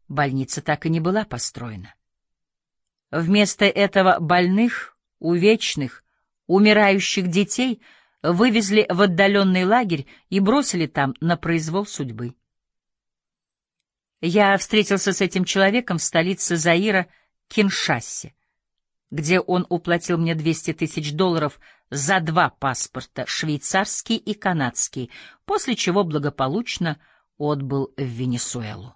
больница так и не была построена. Вместо этого больных, увечных, умирающих детей вывезли в отдаленный лагерь и бросили там на произвол судьбы. Я встретился с этим человеком в столице Заира, Киншасе, где он уплатил мне $200 тысяч за 2 паспорта, швейцарский и канадский, после чего благополучно отбыл в Венесуэлу.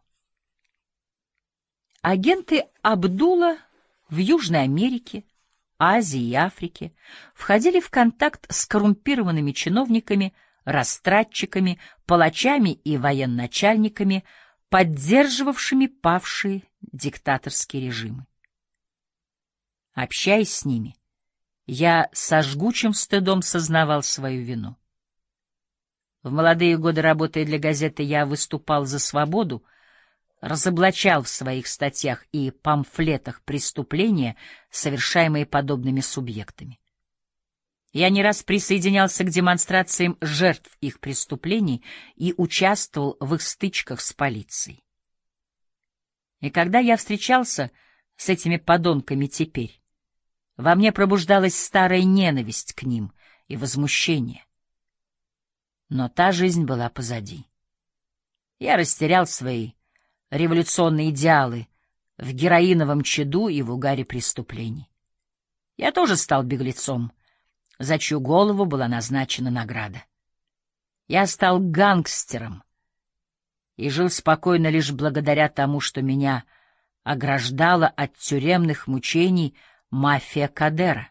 Агенты Абдула в Южной Америке, Азии и Африке входили в контакт с коррумпированными чиновниками, растратчиками, палачами и военачальниками, поддерживавшими павшие диктаторские режимы. Общаясь с ними, я со жгучим стыдом сознавал свою вину. В молодые годы, работая для газеты, я выступал за свободу, разоблачал в своих статьях и памфлетах преступления, совершаемые подобными субъектами. Я не раз присоединялся к демонстрациям жертв их преступлений и участвовал в их стычках с полицией. И когда я встречался с этими подонками теперь, во мне пробуждалась старая ненависть к ним и возмущение. Но та жизнь была позади. Я растерял свои революционные идеалы в героиновом чаду и в угаре преступлений. Я тоже стал беглецом, за чью голову была назначена награда. Я стал гангстером и жил спокойно лишь благодаря тому, что меня ограждала от тюремных мучений мафия Кадера.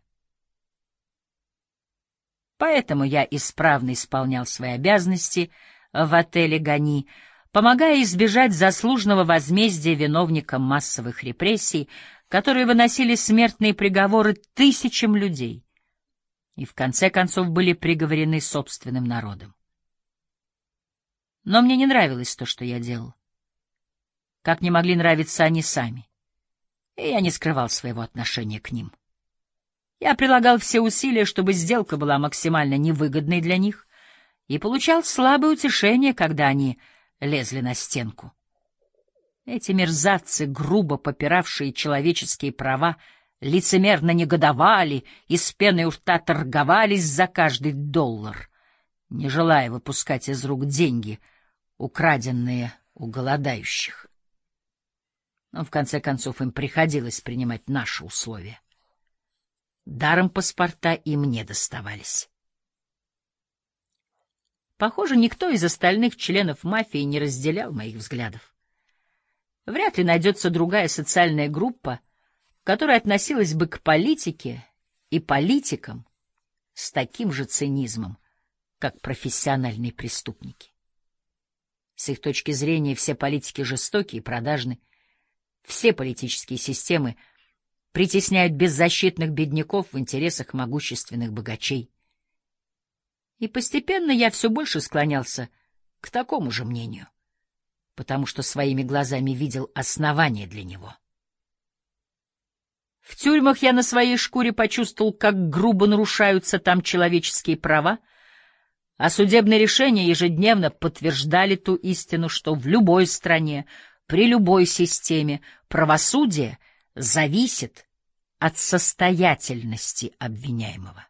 Поэтому я исправно исполнял свои обязанности в отеле «Гани», помогая избежать заслуженного возмездия виновникам массовых репрессий, которые выносили смертные приговоры тысячам людей и в конце концов были приговорены собственным народом. Но мне не нравилось то, что я делал, как не могли нравиться они сами, и я не скрывал своего отношения к ним. Я прилагал все усилия, чтобы сделка была максимально невыгодной для них, и получал слабое утешение, когда они лезли на стенку. Эти мерзавцы, грубо попиравшие человеческие права, лицемерно негодовали и с пеной у рта торговались за каждый $1, не желая выпускать из рук деньги, украденные у голодающих. Но в конце концов им приходилось принимать наши условия. Даром паспорта им не доставались. Похоже, никто из остальных членов мафии не разделял моих взглядов. Вряд ли найдется другая социальная группа, которая относилась бы к политике и политикам с таким же цинизмом, как профессиональные преступники. С их точки зрения все политики жестоки и продажны, все политические системы притесняют беззащитных бедняков в интересах могущественных богачей. И постепенно я все больше склонялся к такому же мнению, потому что своими глазами видел основания для него. В тюрьмах я на своей шкуре почувствовал, как грубо нарушаются там человеческие права, а судебные решения ежедневно подтверждали ту истину, что в любой стране, при любой системе правосудие зависит от состоятельности обвиняемого.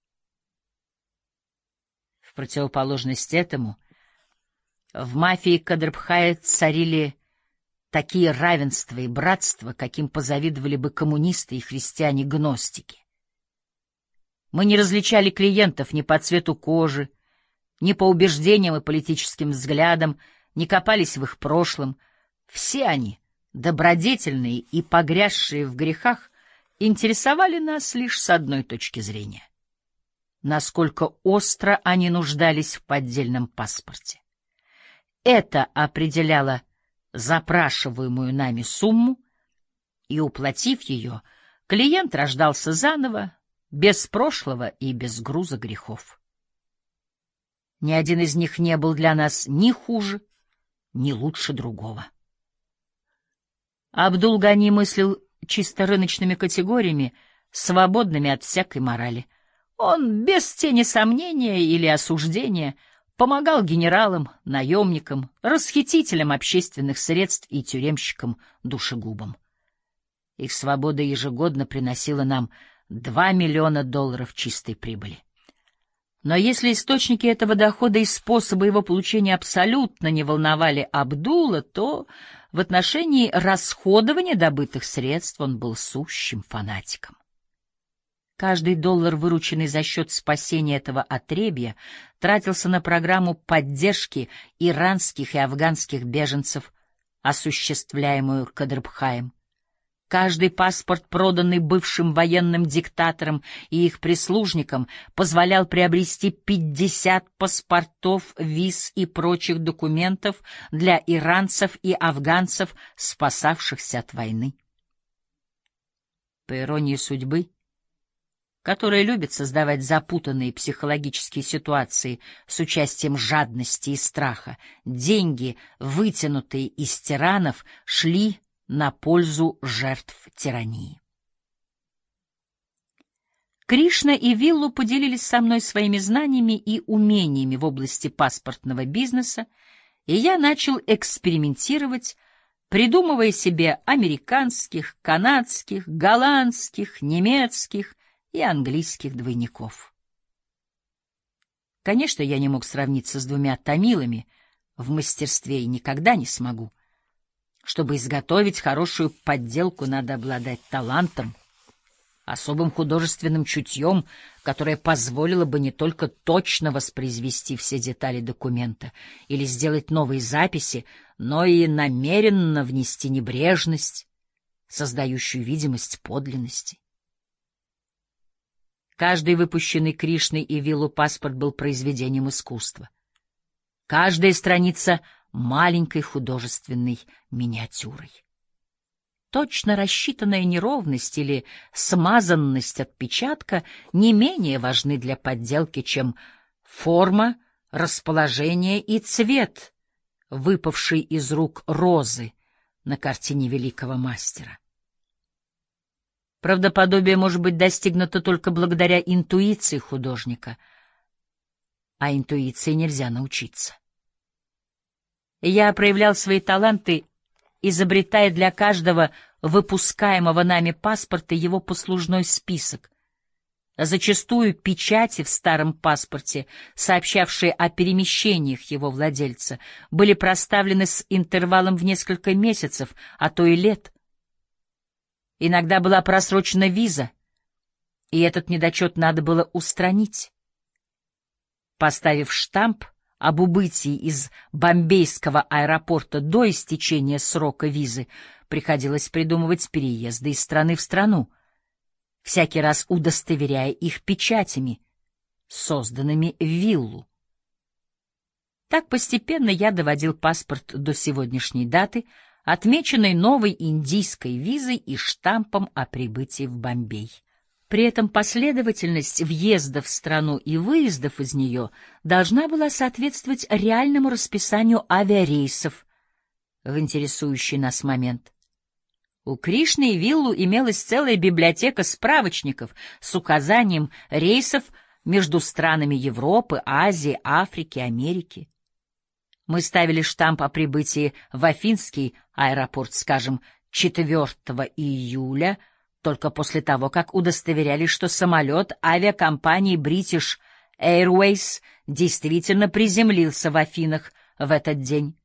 В противоположность этому, в мафии Кадрбхая царили такие равенства и братства, каким позавидовали бы коммунисты и христиане-гностики. Мы не различали клиентов ни по цвету кожи, ни по убеждениям и политическим взглядам, не копались в их прошлом. Все они, добродетельные и погрязшие в грехах, интересовали нас лишь с одной точки зрения: насколько остро они нуждались в поддельном паспорте. Это определяло запрашиваемую нами сумму, и, уплатив ее, клиент рождался заново, без прошлого и без груза грехов. Ни один из них не был для нас ни хуже, ни лучше другого. Абдул-Гани мыслил чисто рыночными категориями, свободными от всякой морали. Он без тени сомнения или осуждения помогал генералам, наемникам, расхитителям общественных средств и тюремщикам-душегубам. Их свобода ежегодно приносила нам $2 миллиона чистой прибыли. Но если источники этого дохода и способы его получения абсолютно не волновали Абдулла, то в отношении расходования добытых средств он был сущим фанатиком. Каждый доллар, вырученный за счет спасения этого отребья, тратился на программу поддержки иранских и афганских беженцев, осуществляемую Кадрбхаем. Каждый паспорт, проданный бывшим военным диктаторам и их прислужникам, позволял приобрести 50 паспортов, виз и прочих документов для иранцев и афганцев, спасавшихся от войны. По иронии судьбы, которая любит создавать запутанные психологические ситуации с участием жадности и страха, деньги, вытянутые из тиранов, шли на пользу жертв тирании. Кришна и Виллу поделились со мной своими знаниями и умениями в области паспортного бизнеса, и я начал экспериментировать, придумывая себе американских, канадских, голландских, немецких и английских двойников. Конечно, я не мог сравниться с двумя тамилами в мастерстве и никогда не смогу. Чтобы изготовить хорошую подделку, надо обладать талантом, особым художественным чутьем, которое позволило бы не только точно воспроизвести все детали документа или сделать новые записи, но и намеренно внести небрежность, создающую видимость подлинности. Каждый выпущенный Кришной и Виллу паспорт был произведением искусства. Каждая страница — маленькой художественной миниатюрой. Точно рассчитанная неровность или смазанность отпечатка не менее важны для подделки, чем форма, расположение и цвет, выпавший из рук розы на картине великого мастера. Правдоподобие может быть достигнуто только благодаря интуиции художника, а интуиции нельзя научиться. Я проявлял свои таланты, изобретая для каждого выпускаемого нами паспорта его послужной список. Зачастую печати в старом паспорте, сообщавшие о перемещениях его владельца, были проставлены с интервалом в несколько месяцев, а то и лет. Иногда была просрочена виза, и этот недочет надо было устранить. Поставив штамп об убытии из бомбейского аэропорта до истечения срока визы, приходилось придумывать переезды из страны в страну, всякий раз удостоверяя их печатями, созданными в Виллу. Так постепенно я доводил паспорт до сегодняшней даты, отмеченной новой индийской визой и штампом о прибытии в Бомбей. При этом последовательность въездов в страну и выездов из нее должна была соответствовать реальному расписанию авиарейсов в интересующий нас момент. У Кришны и Виллу имелась целая библиотека справочников с указанием рейсов между странами Европы, Азии, Африки, Америки. Мы ставили штамп о прибытии в Афинский аэропорт, скажем, 4 июля, только после того, как удостоверяли, что самолет авиакомпании British Airways действительно приземлился в Афинах в этот день.